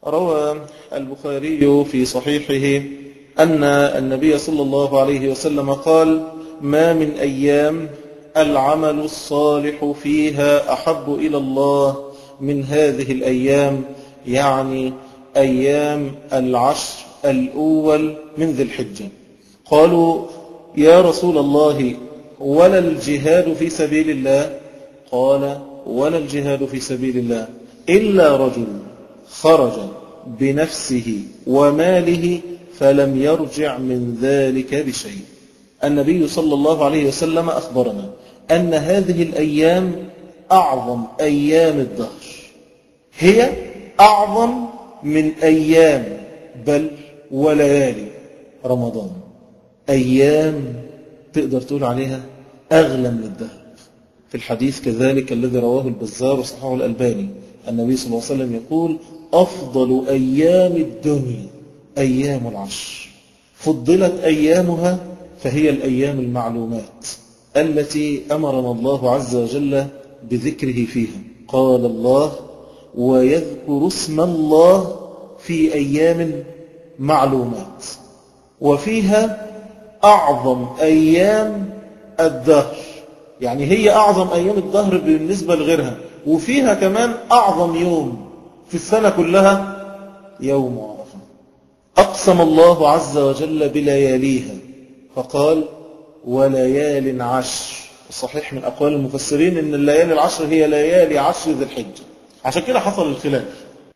روى البخاري في صحيحه أن النبي صلى الله عليه وسلم قال: ما من أيام العمل الصالح فيها أحب إلى الله من هذه الأيام، يعني أيام العشر الأول من ذي الحجة. قالوا: يا رسول الله، ولا الجهاد في سبيل الله؟ قال: ولا الجهاد في سبيل الله إلا رجل خرج بنفسه وماله فلم يرجع من ذلك بشيء. النبي صلى الله عليه وسلم أخبرنا أن هذه الأيام أعظم أيام الدهر، هي أعظم من أيام بل وليالي رمضان. أيام تقدر تقول عليها أغلى من الذهب. في الحديث كذلك الذي رواه البزار وصححه الألباني، النبي صلى الله عليه وسلم يقول: أفضل أيام الدنيا أيام العشر، فضلت أيامها فهي الأيام المعلومات التي أمرنا الله عز وجل بذكره فيها. قال الله: ويذكر اسم الله في أيام معلومات، وفيها أعظم أيام الدهر، يعني هي أعظم أيام الدهر بالنسبة لغيرها، وفيها كمان أعظم يوم في السنة كلها يوم عرفة. أقسم الله عز وجل بلياليها فقال: وليال عشر. صحيح من أقوال المفسرين أن الليالي العشر هي ليالي عشر ذي الحجة. عشان كده حصل الخلاف،